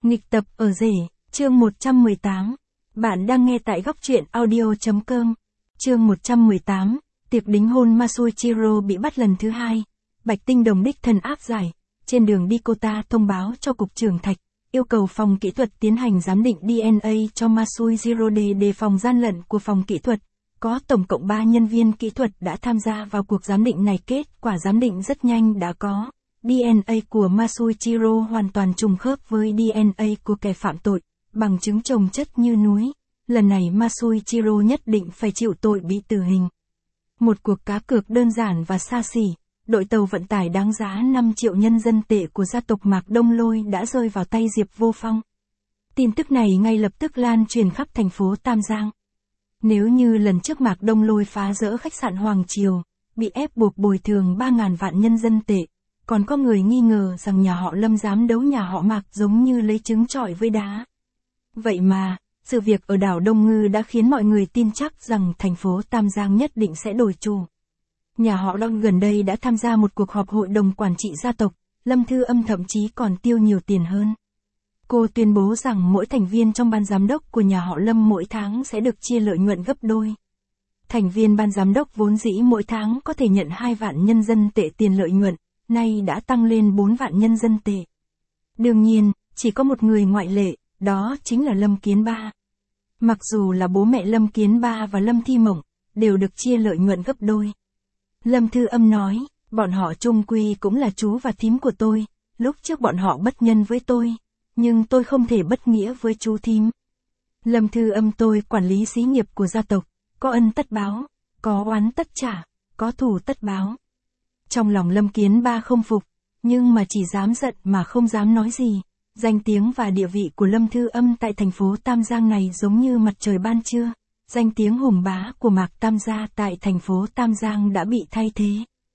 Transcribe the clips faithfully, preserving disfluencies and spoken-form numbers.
Nghịch tập ở rể, chương một trăm mười tám. Bạn đang nghe tại góc truyện audio chấm com. Chương một trăm mười tám, tiệc đính hôn Masuichiro bị bắt lần thứ hai. Bạch Tinh Đồng đích thân áp giải. Trên đường đi cô ta thông báo cho cục trưởng Thạch, yêu cầu phòng kỹ thuật tiến hành giám định đê en a cho Masuichiro để đề phòng gian lận của phòng kỹ thuật. Có tổng cộng ba nhân viên kỹ thuật đã tham gia vào cuộc giám định này, kết quả giám định rất nhanh đã có. đê en a của Masuichiro hoàn toàn trùng khớp với đê en a của kẻ phạm tội, bằng chứng chồng chất như núi. Lần này Masuichiro nhất định phải chịu tội bị tử hình. Một cuộc cá cược đơn giản và xa xỉ, đội tàu vận tải đáng giá năm triệu nhân dân tệ của gia tộc Mạc Đông Lôi đã rơi vào tay Diệp Vô Phong. Tin tức này ngay lập tức lan truyền khắp thành phố Tam Giang. Nếu như lần trước Mạc Đông Lôi phá rỡ khách sạn Hoàng Triều, bị ép buộc bồi thường ba ngàn vạn nhân dân tệ, còn có người nghi ngờ rằng nhà họ Lâm dám đấu nhà họ Mạc giống như lấy trứng trọi với đá. Vậy mà, sự việc ở đảo Đông Ngư đã khiến mọi người tin chắc rằng thành phố Tam Giang nhất định sẽ đổi chủ. Nhà họ Lâm gần đây đã tham gia một cuộc họp hội đồng quản trị gia tộc, Lâm Thư Âm thậm chí còn tiêu nhiều tiền hơn. Cô tuyên bố rằng mỗi thành viên trong ban giám đốc của nhà họ Lâm mỗi tháng sẽ được chia lợi nhuận gấp đôi. Thành viên ban giám đốc vốn dĩ mỗi tháng có thể nhận hai vạn nhân dân tệ tiền lợi nhuận, nay đã tăng lên bốn vạn nhân dân tệ. Đương nhiên, chỉ có một người ngoại lệ, đó chính là Lâm Kiến Ba. Mặc dù là bố mẹ Lâm Kiến Ba và Lâm Thi Mộng, đều được chia lợi nhuận gấp đôi. Lâm Thư Âm nói, bọn họ chung quy cũng là chú và thím của tôi, lúc trước bọn họ bất nhân với tôi, nhưng tôi không thể bất nghĩa với chú thím. Lâm Thư Âm tôi quản lý xí nghiệp của gia tộc, có ân tất báo, có oán tất trả, có thù tất báo. Trong lòng Lâm Kiến Ba không phục, nhưng mà chỉ dám giận mà không dám nói gì. Danh tiếng và địa vị của Lâm Thư Âm tại thành phố Tam Giang này giống như mặt trời ban trưa. Danh tiếng hùng bá của Mạc Tam gia tại thành phố Tam Giang đã bị thay thế.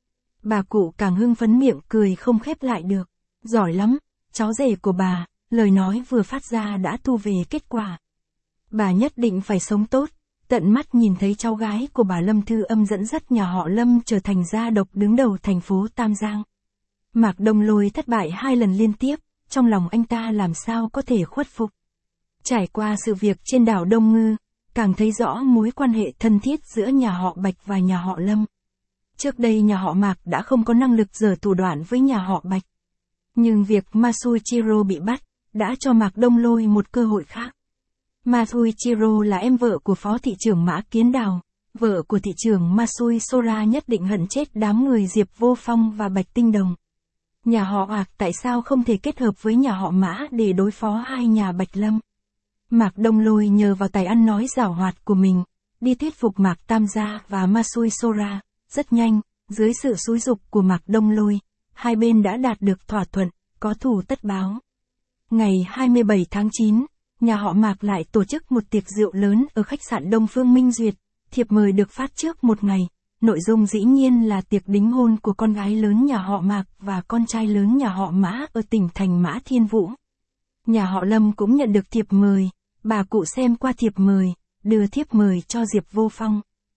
Bà cụ càng hưng phấn, miệng cười không khép lại được. Giỏi lắm, cháu rể của bà, lời nói vừa phát ra đã thu về kết quả. Bà nhất định phải sống tốt, tận mắt nhìn thấy cháu gái của bà Lâm Thư Âm dẫn dắt nhà họ Lâm trở thành gia độc đứng đầu thành phố Tam Giang. Mạc Đông Lôi thất bại hai lần liên tiếp, trong lòng anh ta làm sao có thể khuất phục. Trải qua sự việc trên đảo Đông Ngư, càng thấy rõ mối quan hệ thân thiết giữa nhà họ Bạch và nhà họ Lâm. Trước đây nhà họ Mạc đã không có năng lực giở thủ đoạn với nhà họ Bạch. Nhưng việc Masuichiro bị bắt, đã cho Mạc Đông Lôi một cơ hội khác. Masuichiro là em vợ của phó thị trưởng Mã Kiến Đào, vợ của thị trưởng Masui Sora nhất định hận chết đám người Diệp Vô Phong và Bạch Tinh Đồng. Nhà họ Mạc tại sao không thể kết hợp với nhà họ Mã để đối phó hai nhà Bạch Lâm? Mạc Đông Lôi nhờ vào tài ăn nói giảo hoạt của mình, đi thuyết phục Mạc Tam gia và Masui Sora. Rất nhanh, dưới sự xúi giục của Mạc Đông Lôi, hai bên đã đạt được thỏa thuận, có thù tất báo. Ngày hai mươi bảy tháng chín, nhà họ Mạc lại tổ chức một tiệc rượu lớn ở khách sạn Đông Phương Minh Duyệt. Thiệp mời được phát trước một ngày. Nội dung dĩ nhiên là tiệc đính hôn của con gái lớn nhà họ Mạc và con trai lớn nhà họ Mã ở tỉnh thành Mã Thiên Vũ. Nhà họ Lâm cũng nhận được thiệp mời. Bà cụ xem qua thiệp mời, đưa thiệp mời cho Diệp Vô Phong.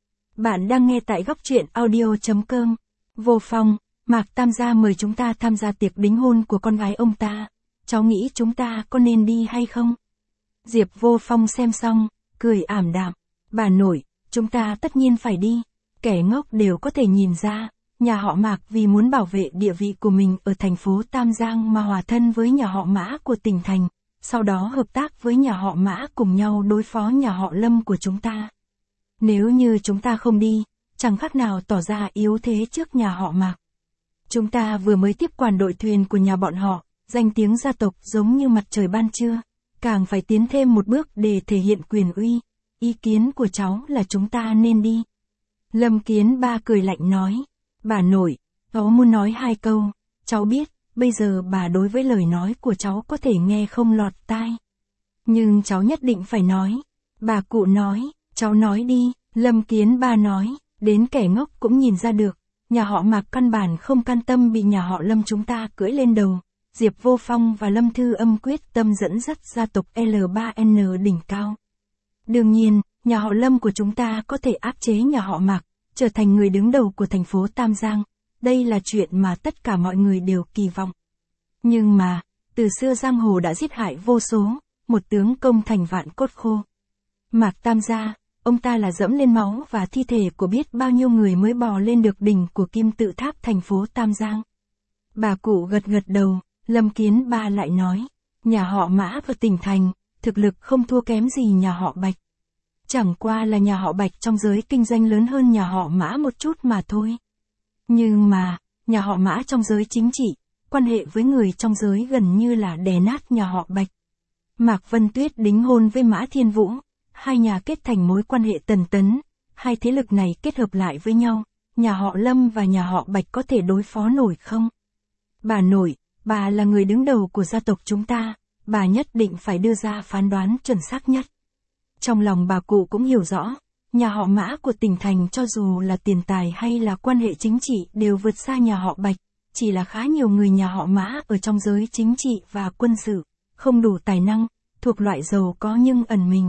Bạn đang nghe tại góc truyện audio chấm com. Vô Phong, Mạc Tam gia mời chúng ta tham gia tiệc đính hôn của con gái ông ta. Cháu nghĩ chúng ta có nên đi hay không? Diệp Vô Phong xem xong, cười ảm đạm. Bà nội, chúng ta tất nhiên phải đi. Kẻ ngốc đều có thể nhìn ra, nhà họ Mạc vì muốn bảo vệ địa vị của mình ở thành phố Tam Giang mà hòa thân với nhà họ Mã của tỉnh thành. Sau đó hợp tác với nhà họ Mã cùng nhau đối phó nhà họ Lâm của chúng ta. Nếu như chúng ta không đi, chẳng khác nào tỏ ra yếu thế trước nhà họ Mạc. Chúng ta vừa mới tiếp quản đội thuyền của nhà bọn họ, danh tiếng gia tộc giống như mặt trời ban trưa, càng phải tiến thêm một bước để thể hiện quyền uy. Ý kiến của cháu là chúng ta nên đi. Lâm Kiến Ba cười lạnh nói, bà nội, cháu muốn nói hai câu, cháu biết. Bây giờ bà đối với lời nói của cháu có thể nghe không lọt tai. Nhưng cháu nhất định phải nói. Bà cụ nói, cháu nói đi. Lâm Kiến Ba nói, đến kẻ ngốc cũng nhìn ra được. Nhà họ Mạc căn bản không can tâm bị nhà họ Lâm chúng ta cưỡi lên đầu. Diệp Vô Phong và Lâm Thư Âm quyết tâm dẫn dắt gia tộc L ba N đỉnh cao. Đương nhiên, nhà họ Lâm của chúng ta có thể áp chế nhà họ Mạc, trở thành người đứng đầu của thành phố Tam Giang. Đây là chuyện mà tất cả mọi người đều kỳ vọng. Nhưng mà, Từ xưa giang hồ đã giết hại vô số, một tướng công thành vạn cốt khô. Mạc Tam gia, ông ta là dẫm lên máu và thi thể của biết bao nhiêu người mới bò lên được đỉnh của kim tự tháp thành phố Tam Giang. Bà cụ gật gật đầu, Lâm Kiến Ba lại nói, nhà họ Mã ở tỉnh thành, thực lực không thua kém gì nhà họ Bạch. Chẳng qua là nhà họ Bạch trong giới kinh doanh lớn hơn nhà họ Mã một chút mà thôi. Nhưng mà, nhà họ Mã trong giới chính trị, quan hệ với người trong giới gần như là đè nát nhà họ Bạch. Mạc Vân Tuyết đính hôn với Mã Thiên Vũ, hai nhà kết thành mối quan hệ tần tấn, hai thế lực này kết hợp lại với nhau, nhà họ Lâm và nhà họ Bạch có thể đối phó nổi không? Bà nội, bà là người đứng đầu của gia tộc chúng ta, bà nhất định phải đưa ra phán đoán chuẩn xác nhất. Trong lòng bà cụ cũng hiểu rõ, nhà họ Mã của tỉnh thành cho dù là tiền tài hay là quan hệ chính trị đều vượt xa nhà họ Bạch, chỉ là khá nhiều người nhà họ Mã ở trong giới chính trị và quân sự, không đủ tài năng, thuộc loại giàu có nhưng ẩn mình.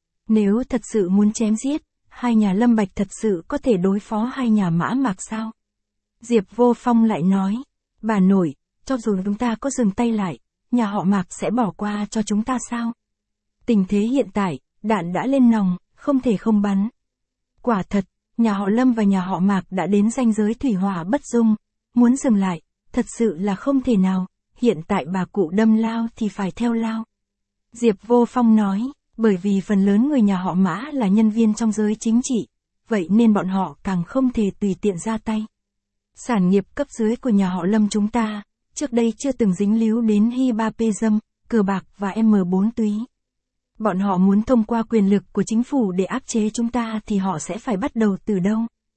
Nếu thật sự muốn chém giết, hai nhà Lâm Bạch thật sự có thể đối phó hai nhà Mã Mạc sao? Diệp Vô Phong lại nói, bà nội, cho dù chúng ta có dừng tay lại, nhà họ Mạc sẽ bỏ qua cho chúng ta sao? Tình thế hiện tại, đạn đã lên nòng, không thể không bắn. Quả thật, nhà họ Lâm và nhà họ Mạc đã đến ranh giới thủy hỏa bất dung, muốn dừng lại, thật sự là không thể nào, hiện tại bà cụ đâm lao thì phải theo lao. Diệp Vô Phong nói, bởi vì phần lớn người nhà họ Mã là nhân viên trong giới chính trị, vậy nên bọn họ càng không thể tùy tiện ra tay. Sản nghiệp cấp dưới của nhà họ Lâm chúng ta, trước đây chưa từng dính líu đến hi ba pê dâm, cờ bạc và em bốn túy. Bọn họ muốn thông qua quyền lực của chính phủ để áp chế chúng ta thì họ sẽ phải bắt đầu từ đâu?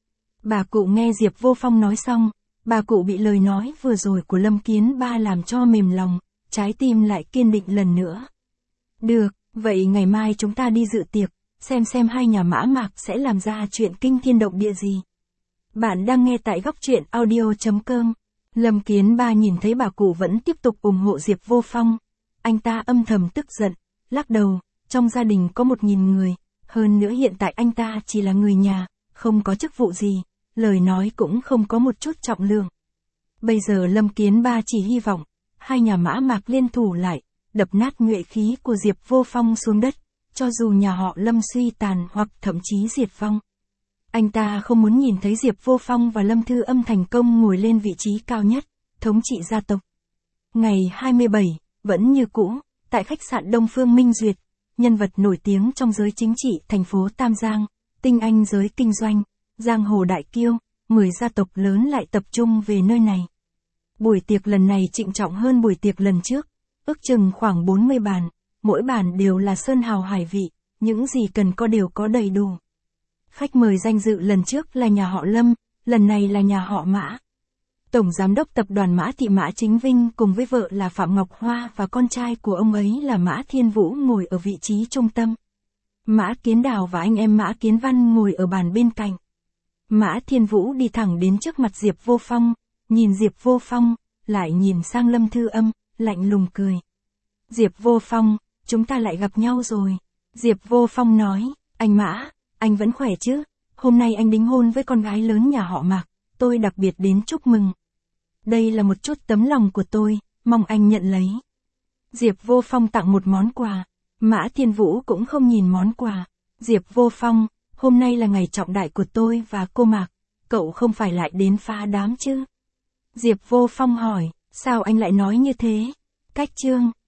Bà cụ nghe Diệp Vô Phong nói xong, bà cụ bị lời nói vừa rồi của Lâm Kiến Ba làm cho mềm lòng, trái tim lại kiên định lần nữa. Được, vậy ngày mai chúng ta đi dự tiệc, xem xem hai nhà Mã Mạc sẽ làm ra chuyện kinh thiên động địa gì. Bạn đang nghe tại góc truyện audio chấm com. Lâm Kiến Ba nhìn thấy bà cụ vẫn tiếp tục ủng hộ Diệp Vô Phong. Anh ta âm thầm tức giận, lắc đầu, trong gia đình có một nghìn người, hơn nữa hiện tại anh ta chỉ là người nhà, không có chức vụ gì, lời nói cũng không có một chút trọng lượng. Bây giờ Lâm Kiến Ba chỉ hy vọng, hai nhà Mã Mạc liên thủ lại, đập nát nhuệ khí của Diệp Vô Phong xuống đất, cho dù nhà họ Lâm suy tàn hoặc thậm chí diệt vong. Anh ta không muốn nhìn thấy Diệp Vô Phong và Lâm Thư Âm thành công ngồi lên vị trí cao nhất, thống trị gia tộc. Ngày hai mươi bảy, vẫn như cũ, tại khách sạn Đông Phương Minh Duyệt, nhân vật nổi tiếng trong giới chính trị thành phố Tam Giang, tinh anh giới kinh doanh, giang hồ đại kiêu, mười gia tộc lớn lại tập trung về nơi này. Buổi tiệc lần này trịnh trọng hơn buổi tiệc lần trước, ước chừng khoảng bốn mươi bàn, mỗi bàn đều là sơn hào hải vị, những gì cần có đều có đầy đủ. Khách mời danh dự lần trước là nhà họ Lâm, lần này là nhà họ Mã. Tổng giám đốc tập đoàn Mã Thị Mã Chính Vinh cùng với vợ là Phạm Ngọc Hoa và con trai của ông ấy là Mã Thiên Vũ ngồi ở vị trí trung tâm. Mã Kiến Đào và anh em Mã Kiến Văn ngồi ở bàn bên cạnh. Mã Thiên Vũ đi thẳng đến trước mặt Diệp Vô Phong, nhìn Diệp Vô Phong, lại nhìn sang Lâm Thư Âm, lạnh lùng cười. Diệp Vô Phong, chúng ta lại gặp nhau rồi. Diệp Vô Phong nói, anh Mã, anh vẫn khỏe chứ? Hôm nay anh đính hôn với con gái lớn nhà họ Mạc, tôi đặc biệt đến chúc mừng. Đây là một chút tấm lòng của tôi, mong anh nhận lấy. Diệp Vô Phong tặng một món quà, Mã Thiên Vũ cũng không nhìn món quà. Diệp Vô Phong, hôm nay là ngày trọng đại của tôi và cô Mạc, cậu không phải lại đến phá đám chứ? Diệp Vô Phong hỏi, sao anh lại nói như thế? Cách chương